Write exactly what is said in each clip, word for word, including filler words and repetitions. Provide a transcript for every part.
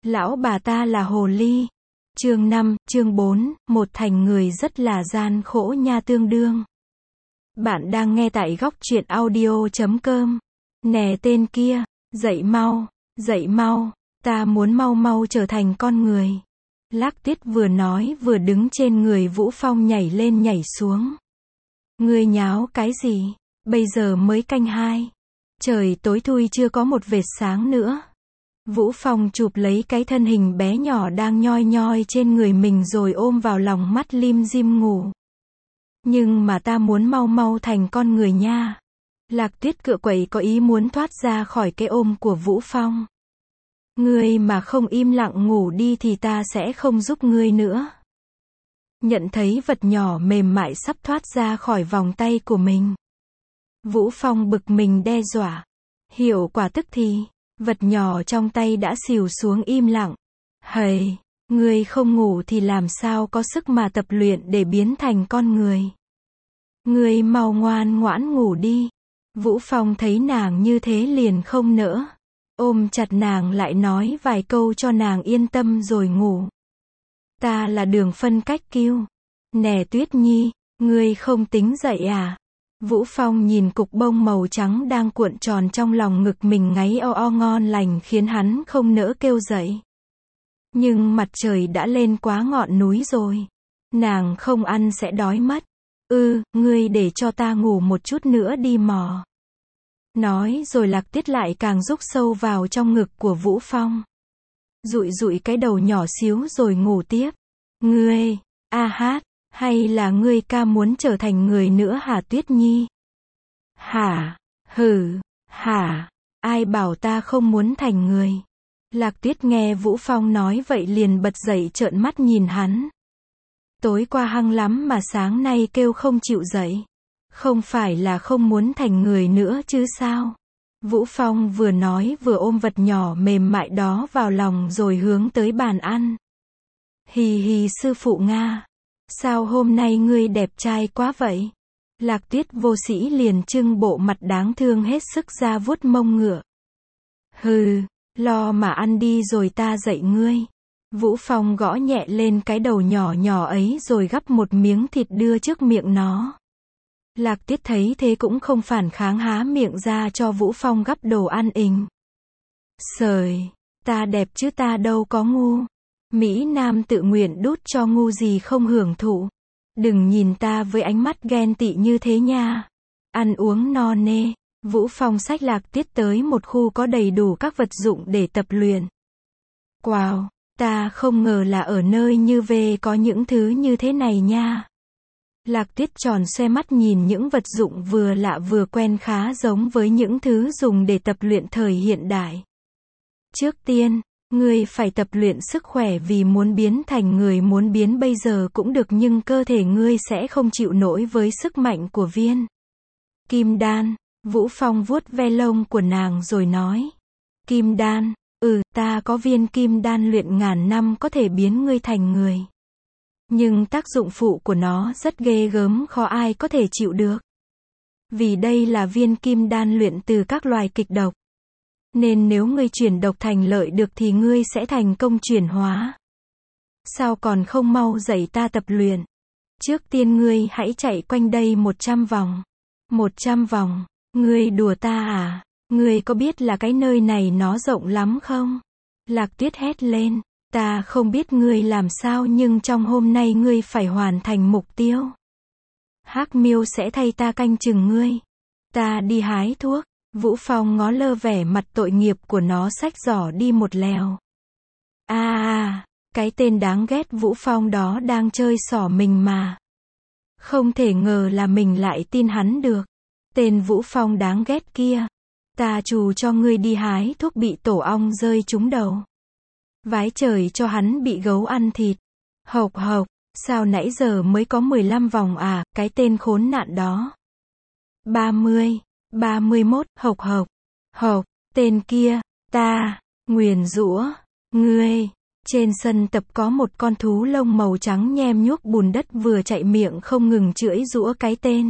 Lão bà ta là hồ ly. Chương năm, chương bốn, một thành người rất là gian khổ nha tương đương. Bạn đang nghe tại góc truyện audio chấm com. Nè tên kia, dậy mau, dậy mau, ta muốn mau mau trở thành con người. Lác Tuyết vừa nói vừa đứng trên người Vũ Phong nhảy lên nhảy xuống. Ngươi nháo cái gì? Bây giờ mới canh hai. Trời tối thui chưa có một vệt sáng nữa. Vũ Phong chụp lấy cái thân hình bé nhỏ đang nhoi nhoi trên người mình rồi ôm vào lòng mắt lim dim ngủ. Nhưng mà ta muốn mau mau thành con người nha. Lạc Tuyết cựa quậy có ý muốn thoát ra khỏi cái ôm của Vũ Phong. Ngươi mà không im lặng ngủ đi thì ta sẽ không giúp ngươi nữa. Nhận thấy vật nhỏ mềm mại sắp thoát ra khỏi vòng tay của mình. Vũ Phong bực mình đe dọa. Hiệu quả tức thì, vật nhỏ trong tay đã xìu xuống im lặng. Hầy, ngươi không ngủ thì làm sao có sức mà tập luyện để biến thành con người. Ngươi mau ngoan ngoãn ngủ đi. Vũ Phong thấy nàng như thế liền không nỡ. Ôm chặt nàng lại nói vài câu cho nàng yên tâm rồi ngủ. Ta là Đường Phân Cách Kiêu. Nè Tuyết Nhi, ngươi không tính dậy à? Vũ Phong nhìn cục bông màu trắng đang cuộn tròn trong lòng ngực mình ngáy o o ngon lành khiến hắn không nỡ kêu dậy. Nhưng mặt trời đã lên quá ngọn núi rồi. Nàng không ăn sẽ đói mất. Ừ, ngươi để cho ta ngủ một chút nữa đi mò. Nói rồi Lạc Tuyết lại càng rúc sâu vào trong ngực của Vũ Phong. Dụi dụi cái đầu nhỏ xíu rồi ngủ tiếp. Ngươi, a hát, hay là ngươi ca muốn trở thành người nữa hả Tuyết Nhi? Hả, hừ, hả, ai bảo ta không muốn thành người? Lạc Tuyết nghe Vũ Phong nói vậy liền bật dậy trợn mắt nhìn hắn. Tối qua hăng lắm mà sáng nay kêu không chịu dậy. Không phải là không muốn thành người nữa chứ sao? Vũ Phong vừa nói vừa ôm vật nhỏ mềm mại đó vào lòng rồi hướng tới bàn ăn. Hì hì sư phụ Nga. Sao hôm nay ngươi đẹp trai quá vậy? Lạc Tuyết vô sĩ liền trưng bộ mặt đáng thương hết sức ra vuốt mông ngựa. Hừ, lo mà ăn đi rồi ta dạy ngươi. Vũ Phong gõ nhẹ lên cái đầu nhỏ nhỏ ấy rồi gắp một miếng thịt đưa trước miệng nó. Lạc Tuyết thấy thế cũng không phản kháng há miệng ra cho Vũ Phong gắp đồ ăn ình. Sời, ta đẹp chứ ta đâu có ngu. Mỹ Nam tự nguyện đút cho ngu gì không hưởng thụ. Đừng nhìn ta với ánh mắt ghen tị như thế nha. Ăn uống no nê. Vũ Phong xách Lạc Tuyết tới một khu có đầy đủ các vật dụng để tập luyện. Wow, ta không ngờ là ở nơi như về có những thứ như thế này nha. Lạc Tuyết tròn xoe mắt nhìn những vật dụng vừa lạ vừa quen khá giống với những thứ dùng để tập luyện thời hiện đại. Trước tiên, ngươi phải tập luyện sức khỏe vì muốn biến thành người muốn biến bây giờ cũng được nhưng cơ thể ngươi sẽ không chịu nổi với sức mạnh của viên kim đan. Vũ Phong vuốt ve lông của nàng rồi nói. Kim đan, ừ, ta có viên kim đan luyện ngàn năm có thể biến ngươi thành người. Nhưng tác dụng phụ của nó rất ghê gớm khó ai có thể chịu được. Vì đây là viên kim đan luyện từ các loài kịch độc. Nên nếu ngươi chuyển độc thành lợi được thì ngươi sẽ thành công chuyển hóa. Sao còn không mau dạy ta tập luyện? Trước tiên ngươi hãy chạy quanh đây một trăm vòng. Một trăm vòng? Ngươi đùa ta à? Ngươi có biết là cái nơi này nó rộng lắm không? Lạc Tuyết hét lên. Ta không biết ngươi làm sao nhưng trong hôm nay ngươi phải hoàn thành mục tiêu. Hắc Miêu sẽ thay ta canh chừng ngươi. Ta đi hái thuốc. Vũ Phong ngó lơ vẻ mặt tội nghiệp của nó xách giỏ đi một lèo. À à, cái tên đáng ghét Vũ Phong đó đang chơi xỏ mình mà. Không thể ngờ là mình lại tin hắn được. Tên Vũ Phong đáng ghét kia. Ta trù cho ngươi đi hái thuốc bị tổ ong rơi trúng đầu. Vái trời cho hắn bị gấu ăn thịt. Hộc hộc, sao nãy giờ mới có mười lăm vòng à, cái tên khốn nạn đó. ba mươi, ba mươi mốt, hộc hộc, hộc, tên kia, ta, nguyền rủa, ngươi. Trên sân tập có một con thú lông màu trắng nhem nhuốc bùn đất vừa chạy miệng không ngừng chửi rủa cái tên.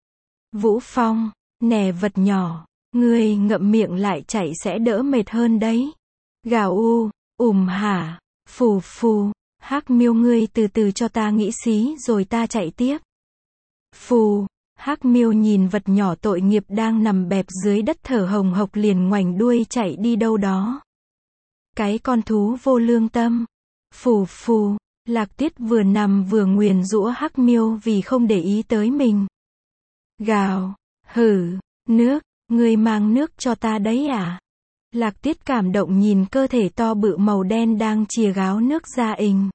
Vũ Phong, nè vật nhỏ, ngươi ngậm miệng lại chạy sẽ đỡ mệt hơn đấy. Gào u. Ùm hả, phù phù, Hắc Miêu ngươi từ từ cho ta nghĩ xí rồi ta chạy tiếp. Phù, Hắc Miêu nhìn vật nhỏ tội nghiệp đang nằm bẹp dưới đất thở hồng hộc liền ngoảnh đuôi chạy đi đâu đó. Cái con thú vô lương tâm. Phù phù, Lạc Tiết vừa nằm vừa nguyền rủa Hắc Miêu vì không để ý tới mình. Gào, hử, nước, ngươi mang nước cho ta đấy à? Lạc Tiết cảm động nhìn cơ thể to bự màu đen đang chìa gáo nước ra ình.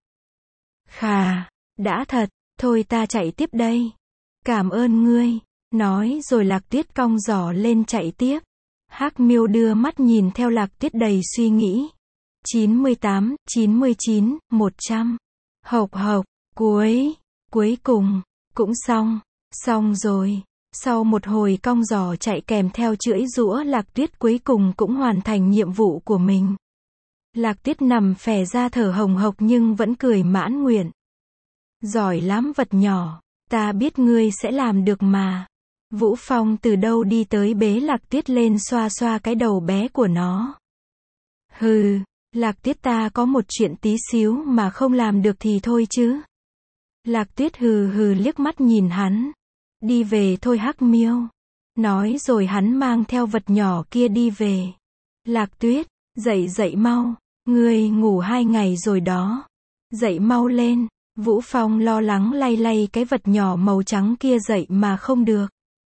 Khà, đã thật, thôi ta chạy tiếp đây. Cảm ơn ngươi, nói rồi Lạc Tiết cong giỏ lên chạy tiếp. Hắc Miêu đưa mắt nhìn theo Lạc Tiết đầy suy nghĩ. chín mươi tám, chín mươi chín, một trăm. Hộc hộc, cuối, cuối cùng, cũng xong, xong rồi. Sau một hồi cong giỏ chạy kèm theo chưỡi giũa Lạc Tiết cuối cùng cũng hoàn thành nhiệm vụ của mình. Lạc Tiết nằm phè ra thở hồng hộc nhưng vẫn cười mãn nguyện. Giỏi lắm vật nhỏ, ta biết ngươi sẽ làm được mà. Vũ Phong từ đâu đi tới bế Lạc Tiết lên xoa xoa cái đầu bé của nó. Hừ, Lạc Tiết ta có một chuyện tí xíu mà không làm được thì thôi chứ. Lạc Tiết hừ hừ liếc mắt nhìn hắn. Đi về thôi Hắc Miêu. Nói rồi hắn mang theo vật nhỏ kia đi về. Lạc Tuyết, dậy dậy mau, ngươi ngủ hai ngày rồi đó. Dậy mau lên. Vũ Phong lo lắng lay lay cái vật nhỏ màu trắng kia dậy mà không được.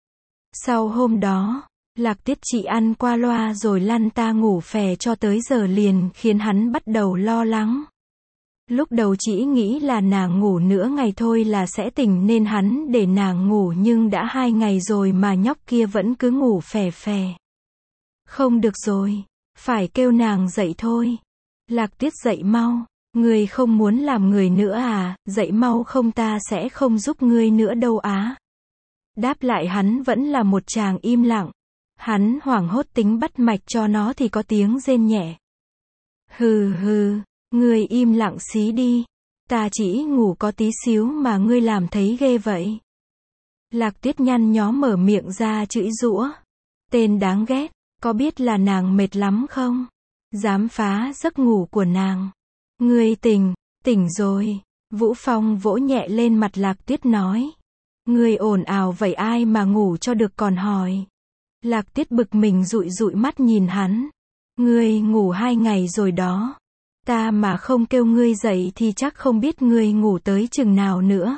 Sau hôm đó, Lạc Tiết chỉ ăn qua loa rồi lăn ta ngủ phè cho tới giờ liền khiến hắn bắt đầu lo lắng. Lúc đầu chỉ nghĩ là nàng ngủ nửa ngày thôi là sẽ tỉnh nên hắn để nàng ngủ nhưng đã hai ngày rồi mà nhóc kia vẫn cứ ngủ phè phè. Không được rồi, phải kêu nàng dậy thôi. Lạc Tiết dậy mau, ngươi không muốn làm người nữa à, dậy mau không ta sẽ không giúp ngươi nữa đâu á. Đáp lại hắn vẫn là một chàng im lặng. Hắn hoảng hốt tính bắt mạch cho nó thì có tiếng rên nhẹ. Hừ hừ, ngươi im lặng xí đi. Ta chỉ ngủ có tí xíu mà ngươi làm thấy ghê vậy. Lạc Tiết nhăn nhó mở miệng ra chửi giũa. Tên đáng ghét, có biết là nàng mệt lắm không? Dám phá giấc ngủ của nàng. Ngươi tỉnh, tỉnh rồi. Vũ Phong vỗ nhẹ lên mặt Lạc Tiết nói. Ngươi ồn ào vậy ai mà ngủ cho được còn hỏi. Lạc Tiết bực mình dụi dụi mắt nhìn hắn. Ngươi ngủ hai ngày rồi đó. Ta mà không kêu ngươi dậy thì chắc không biết ngươi ngủ tới chừng nào nữa.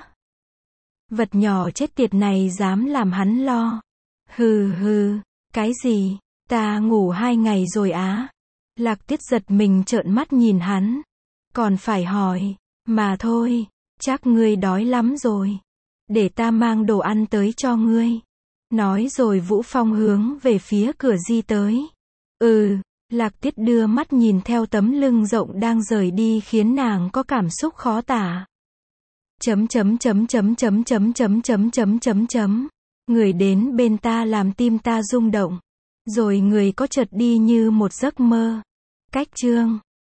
Vật nhỏ chết tiệt này dám làm hắn lo. Hừ hừ, cái gì? Ta ngủ hai ngày rồi á. Lạc Tiết giật mình trợn mắt nhìn hắn. Còn phải hỏi, mà thôi, chắc ngươi đói lắm rồi. Để ta mang đồ ăn tới cho ngươi. Nói rồi Vũ Phong hướng về phía cửa di tới. Ừ, Lạc Tiết đưa mắt nhìn theo tấm lưng rộng đang rời đi khiến nàng có cảm xúc khó tả. Chấm chấm chấm chấm chấm chấm chấm chấm chấm chấm chấm. Người đến bên ta làm tim ta rung động. Rồi người có chợt đi như một giấc mơ. Cách chương